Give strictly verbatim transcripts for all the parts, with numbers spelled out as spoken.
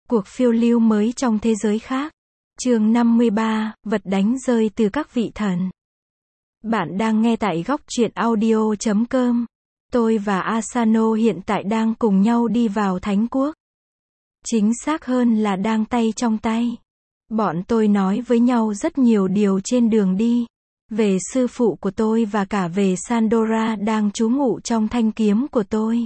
Cuộc phiêu lưu mới trong thế giới khác. Chương năm mươi ba, vật đánh rơi từ các vị thần. Bạn đang nghe tại góc truyện audio chấm com. Tôi và Asano hiện tại đang cùng nhau đi vào Thánh Quốc. Chính xác hơn là đang tay trong tay. Bọn tôi nói với nhau rất nhiều điều trên đường đi. Về sư phụ của tôi và cả về Sandora đang trú ngụ trong thanh kiếm của tôi.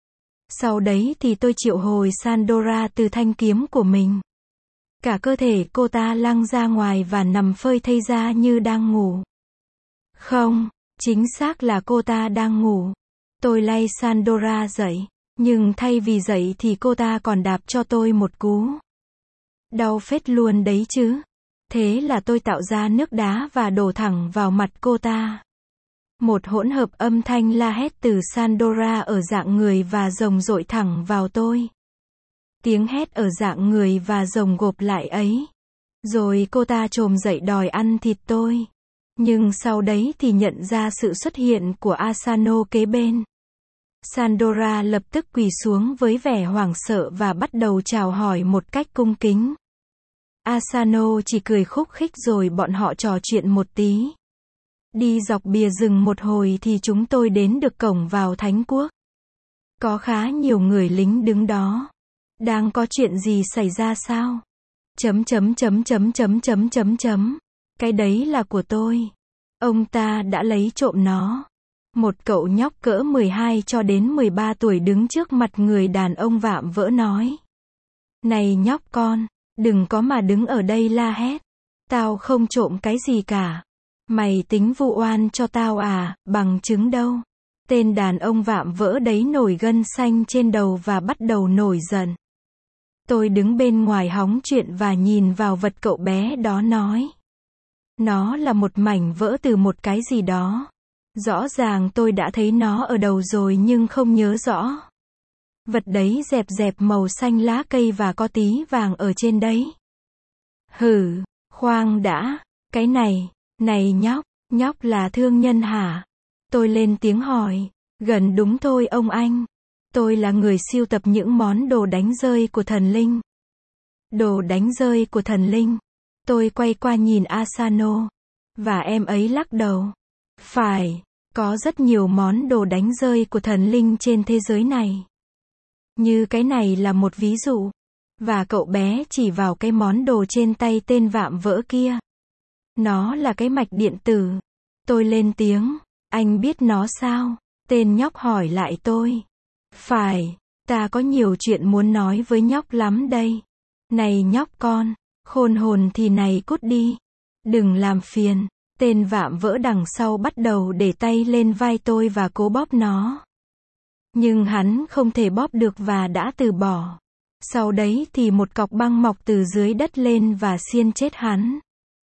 Sau đấy thì tôi triệu hồi Sandora từ thanh kiếm của mình. Cả cơ thể cô ta lăn ra ngoài và nằm phơi thây ra như đang ngủ. Không, chính xác là cô ta đang ngủ. Tôi lay Sandora dậy, nhưng thay vì dậy thì cô ta còn đạp cho tôi một cú. Đau phết luôn đấy chứ. Thế là tôi tạo ra nước đá và đổ thẳng vào mặt cô ta. Một hỗn hợp âm thanh la hét từ Sandora ở dạng người và rồng dội thẳng vào tôi. Tiếng hét ở dạng người và rồng gộp lại ấy. Rồi cô ta trồm dậy đòi ăn thịt tôi. Nhưng sau đấy thì nhận ra sự xuất hiện của Asano kế bên. Sandora lập tức quỳ xuống với vẻ hoảng sợ và bắt đầu chào hỏi một cách cung kính. Asano chỉ cười khúc khích rồi bọn họ trò chuyện một tí. Đi dọc bìa rừng một hồi thì chúng tôi đến được cổng vào Thánh Quốc. Có khá nhiều người lính đứng đó. Đang có chuyện gì xảy ra sao? Chấm chấm chấm chấm chấm chấm chấm chấm. Cái đấy là của tôi. Ông ta đã lấy trộm nó. Một cậu nhóc cỡ mười hai cho đến mười ba tuổi đứng trước mặt người đàn ông vạm vỡ nói. Này nhóc con, đừng có mà đứng ở đây la hét. Tao không trộm cái gì cả. Mày tính vu oan cho tao à, bằng chứng đâu? Tên đàn ông vạm vỡ đấy nổi gân xanh trên đầu và bắt đầu nổi giận. Tôi đứng bên ngoài hóng chuyện và nhìn vào vật cậu bé đó nói. Nó là một mảnh vỡ từ một cái gì đó. Rõ ràng tôi đã thấy nó ở đầu rồi nhưng không nhớ rõ. Vật đấy dẹp dẹp màu xanh lá cây và có tí vàng ở trên đấy. Hừ, khoan đã, cái này, này nhóc, nhóc là thương nhân hả? Tôi lên tiếng hỏi, gần đúng thôi ông anh. Tôi là người sưu tập những món đồ đánh rơi của thần linh. Đồ đánh rơi của thần linh. Tôi quay qua nhìn Asano. Và em ấy lắc đầu. Phải, có rất nhiều món đồ đánh rơi của thần linh trên thế giới này. Như cái này là một ví dụ. Và cậu bé chỉ vào cái món đồ trên tay tên vạm vỡ kia. Nó là cái mạch điện tử. Tôi lên tiếng. Anh biết nó sao? Tên nhóc hỏi lại tôi. Phải, ta có nhiều chuyện muốn nói với nhóc lắm đây. Này nhóc con, khôn hồn thì này cút đi. Đừng làm phiền. Tên vạm vỡ đằng sau bắt đầu để tay lên vai tôi và cố bóp nó. Nhưng hắn không thể bóp được và đã từ bỏ. Sau đấy thì một cọc băng mọc từ dưới đất lên và xiên chết hắn.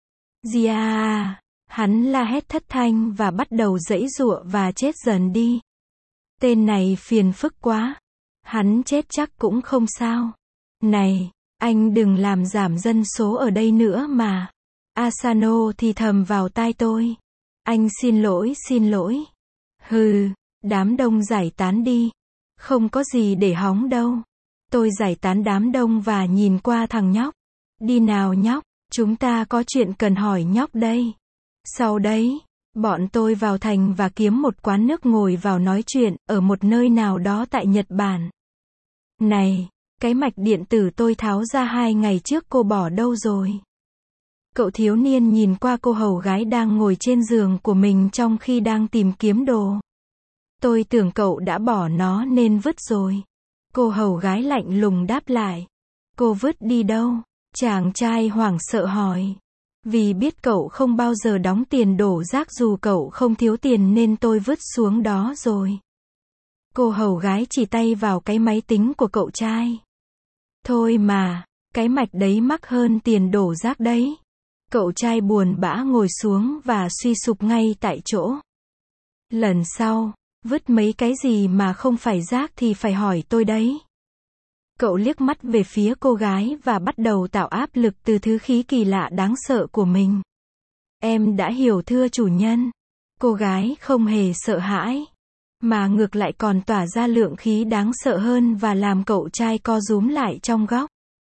Zia, hắn la hét thất thanh và bắt đầu giãy giụa và chết dần đi. Tên này phiền phức quá. Hắn chết chắc cũng không sao. Này, anh đừng làm giảm dân số ở đây nữa mà. Asano thì thầm vào tai tôi. Anh xin lỗi, xin lỗi. Hừ, đám đông giải tán đi. Không có gì để hóng đâu. Tôi giải tán đám đông và nhìn qua thằng nhóc. Đi nào nhóc, chúng ta có chuyện cần hỏi nhóc đây. Sau đấy, bọn tôi vào thành và kiếm một quán nước ngồi vào nói chuyện, ở một nơi nào đó tại Nhật Bản. Này, cái mạch điện tử tôi tháo ra hai ngày trước cô bỏ đâu rồi? Cậu thiếu niên nhìn qua cô hầu gái đang ngồi trên giường của mình trong khi đang tìm kiếm đồ. Tôi tưởng cậu đã bỏ nó nên vứt rồi. Cô hầu gái lạnh lùng đáp lại. Cô vứt đi đâu? Chàng trai hoảng sợ hỏi. Vì biết cậu không bao giờ đóng tiền đổ rác dù cậu không thiếu tiền nên tôi vứt xuống đó rồi. Cô hầu gái chỉ tay vào cái máy tính của cậu trai. Thôi mà, cái mạch đấy mắc hơn tiền đổ rác đấy. Cậu trai buồn bã ngồi xuống và suy sụp ngay tại chỗ. Lần sau, vứt mấy cái gì mà không phải rác thì phải hỏi tôi đấy. Cậu liếc mắt về phía cô gái và bắt đầu tạo áp lực từ thứ khí kỳ lạ đáng sợ của mình. Em đã hiểu thưa chủ nhân. Cô gái không hề sợ hãi, mà ngược lại còn tỏa ra lượng khí đáng sợ hơn và làm cậu trai co rúm lại trong góc.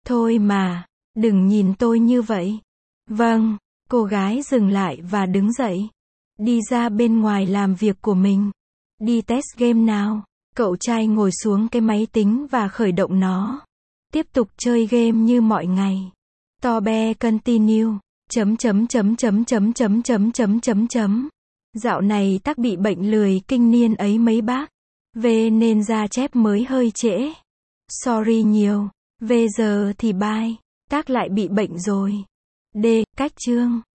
Thôi mà, đừng nhìn tôi như vậy. Vâng, cô gái dừng lại và đứng dậy. Đi ra bên ngoài làm việc của mình. Đi test game nào. Cậu trai ngồi xuống cái máy tính và khởi động nó. Tiếp tục chơi game như mọi ngày. Tobe continue. Chấm chấm chấm chấm chấm chấm chấm chấm chấm chấm. Dạo này Tác bị bệnh lười kinh niên ấy mấy bác. Về nên ra chép mới hơi trễ. Sorry nhiều. Về giờ thì bye. Tác lại bị bệnh rồi. D. Cách chương.